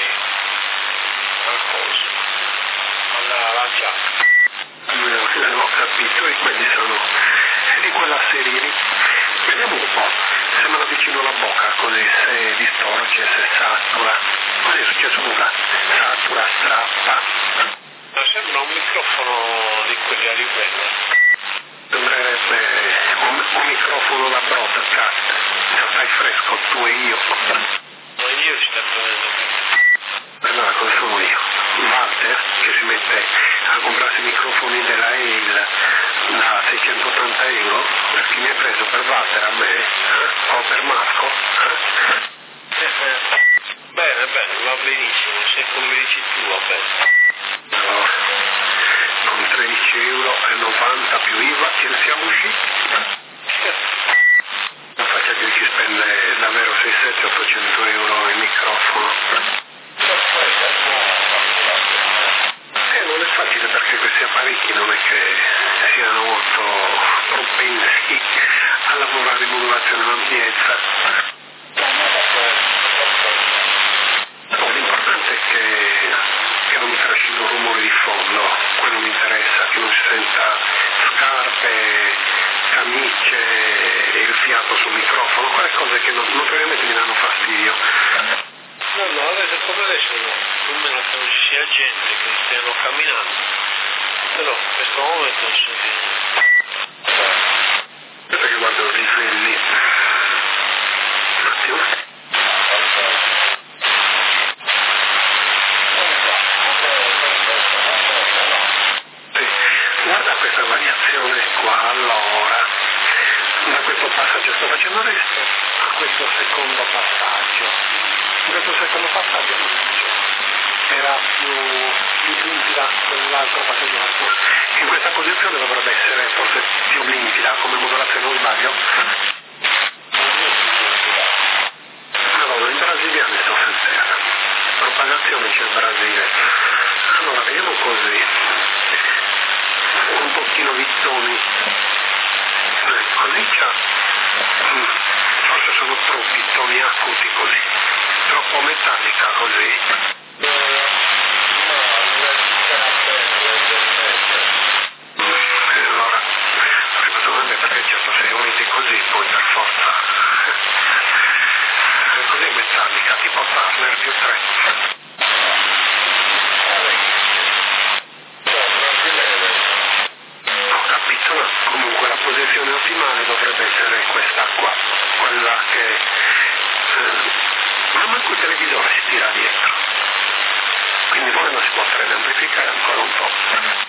al coso, alla, alla giacca. Non ho capito, e quelli sono di quella serie lì. Vediamo un po', se me lo vicino alla bocca così, se distorce, se satura. Non è successo nulla, satura, strappa. Ma sembra un microfono di quelli a livello. Sembrerebbe un, un microfono da broadcast, se fai fresco tu e io. Ma io ci sto prendendo. Allora cosa sono io? Walter, che si mette a comprarsi i microfoni della Hale da seicentottanta euro, per chi mi ha preso, per Walter, a me, eh? O per Marco? Eh? Bene, bene, va benissimo, se come dici tu va bene. Allora, con tredici euro e novanta più I V A che ne siamo usciti. Non faccia che ci spende davvero seicento sette ottocento euro il microfono. Eh, non è facile perché questi apparecchi non è che siano molto propensi a lavorare in modulazione d'ampiezza. No, l'importante è che, che non mi trascino un rumore di fondo, quello mi interessa, che non si senta scarpe, camicie e il fiato sul microfono, quelle cose che notoriamente mi danno fastidio. No, no, adesso come adesso no, almeno che non ci sia gente che stiano camminando, però in questo momento non si sente niente. Aspetta che guardo i riflelli. Un attimo. Guarda questa variazione qua, allora, da questo passaggio sto facendo adesso a questo secondo passaggio. In questo secondo passaggio era più, più limpida quell'altro passaggio. In questa posizione dovrebbe essere forse più limpida come modulazione, non sbaglio. Allora, in brasiliano sto sentendo. Propagazione c'è il Brasile. Allora, vediamo così. Un pochino di toni. Ecco, lì c'ha. Forse sono troppi toni acuti così. Troppo metallica così. E allora, secondo me perché certo se uniti così poi per forza. Se così metallica, tipo Turner più tre. Comunque la posizione ottimale dovrebbe essere questa qua, quella che eh, ma manco il televisore si tira dietro, quindi volendo si può fare amplificare ancora un po'.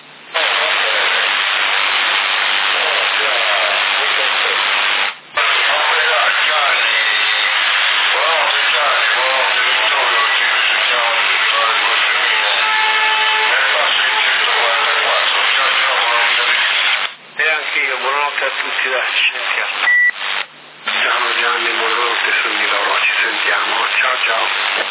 Buonanotte a tutti, dai, ci sentiamo. Ciao Gianni, buonanotte sogni loro, ci sentiamo, ciao ciao.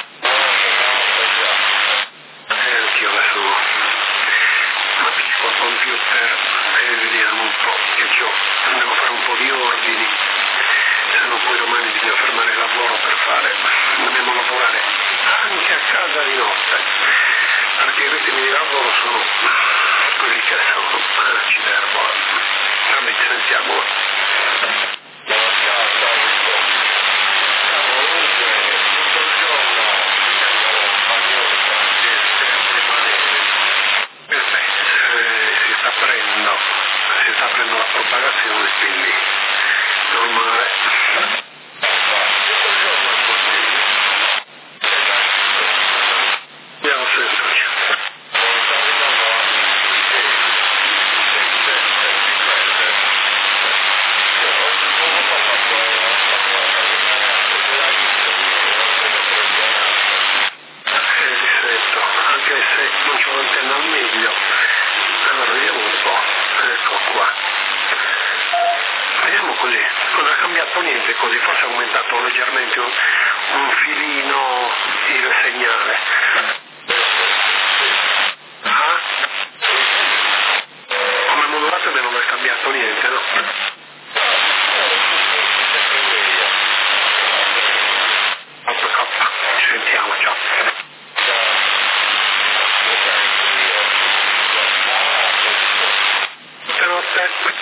E eh, anch'io adesso mi appicco al computer e vediamo un po' che c'ho, devo fare un po' di ordini, se no poi domani bisogna fermare il lavoro per fare, dobbiamo lavorare anche a casa di notte, perché i ritmi di lavoro sono quelli che sono, acciderbo. Vabbè, ci sentiamo. Si sta aprendo, si sta aprendo la propagazione, quindi normale. Abbiamo senso. così, non ha cambiato niente così, forse ha aumentato leggermente un, un filino il segnale. Ah? Come modulazione non è cambiato niente, no? Ci sentiamo, ciao. Buonanotte.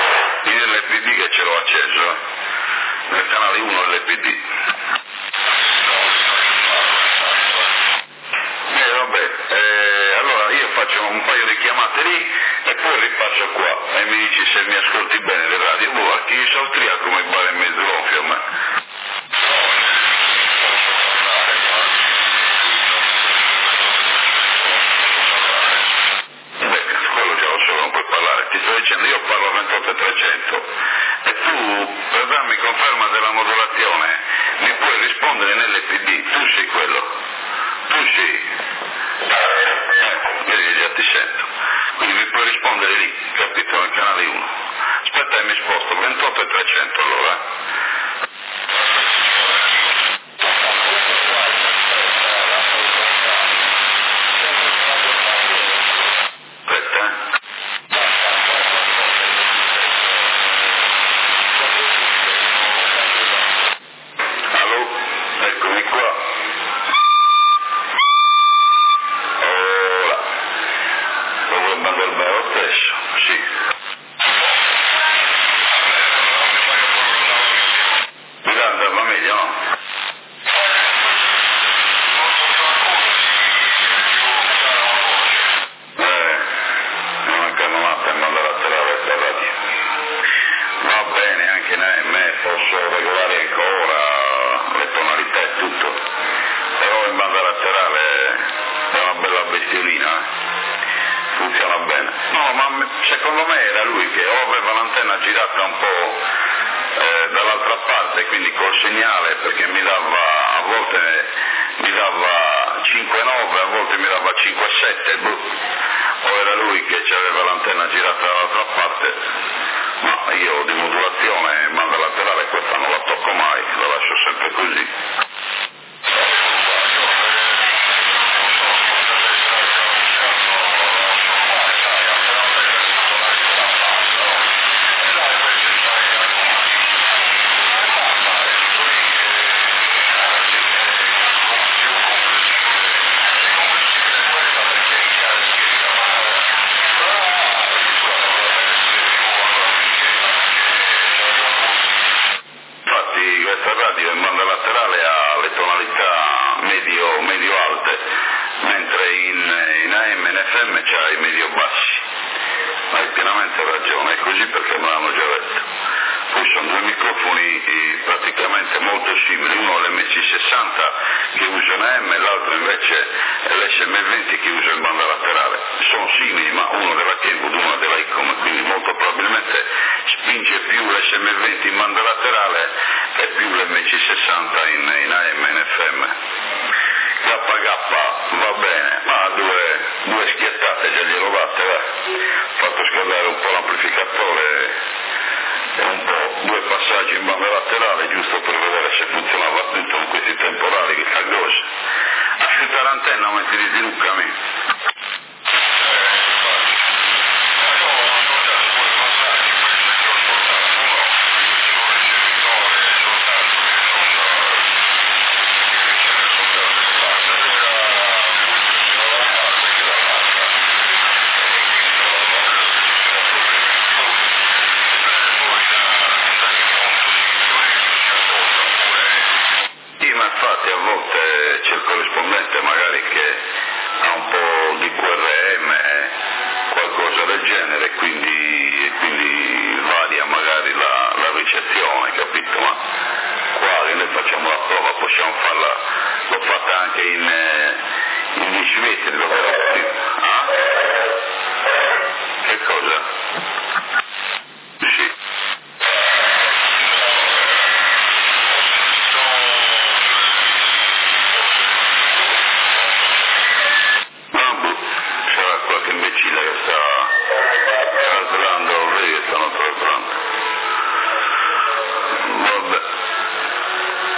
Nel canale uno L P D. chiamate lì e poi rifaccio qua e mi dici se mi ascolti bene le radio. Boh, a chi è austriaco come vale in mezzo gonfio a me. Beh, quello già lo so, non puoi parlare. Ti sto dicendo, io parlo a ventotto e trecento e tu, per darmi conferma della modulazione, mi puoi rispondere nell'F D. Tu sei quello. Tu sì. Eh, vedi, già ti sento. Quindi mi puoi rispondere lì, capito? Nel canale uno. Aspetta, mi sposto, ventotto e trecento allora.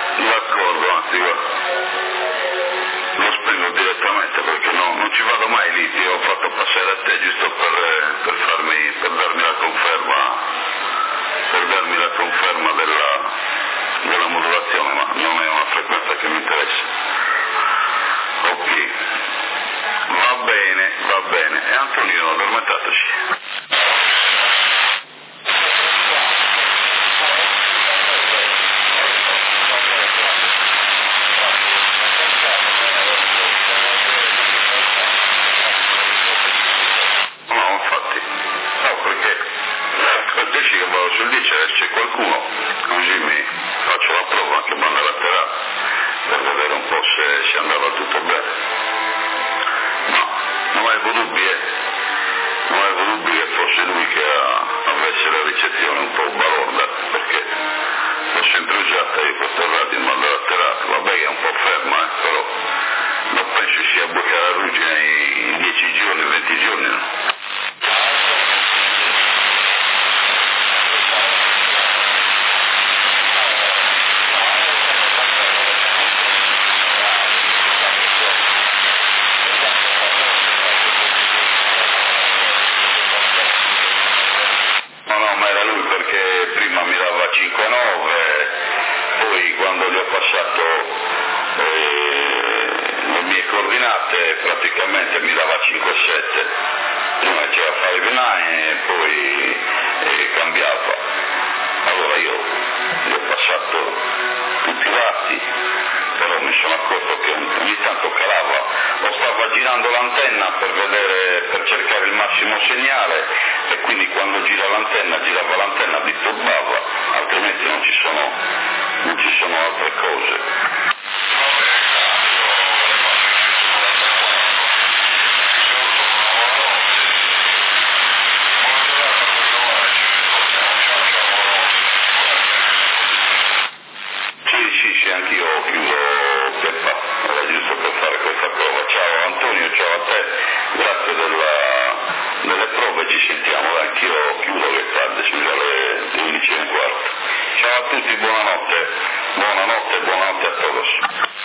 Lo spengo direttamente perché no, non ci vado mai invece c'è qualcuno, così mi faccio la prova anche banda laterale per vedere un po' se, se andava tutto bene. No, non avevo dubbi, eh. non avevo dubbi che fosse lui che ha, avesse la ricezione un po' balorda, perché l'ho sempre usata io questa radio in banda laterale, vabbè che è un po' ferma, eh, però non penso sia bloccata la ruggine in dieci giorni, venti giorni, no? cinque nove, poi quando gli ho passato eh, le mie coordinate praticamente mi dava cinque sette, prima c'era cinque nove e poi eh, cambiava. Allora io gli ho passato tutti i dati, però mi sono accorto che ogni tanto calava, o stava girando l'antenna per vedere, per cercare il massimo segnale, e quindi quando gira l'antenna, girava l'antenna, disturbava, altrimenti non ci sono, non ci sono altre cose. Anch'io chiudo Peppa, era giusto per fare questa prova. Ciao Antonio, ciao a te, grazie della, delle prove, ci sentiamo, anch'io chiudo che è tardi, sono le undici e un quarto. Ciao a tutti, buonanotte, buonanotte, buonanotte a todos.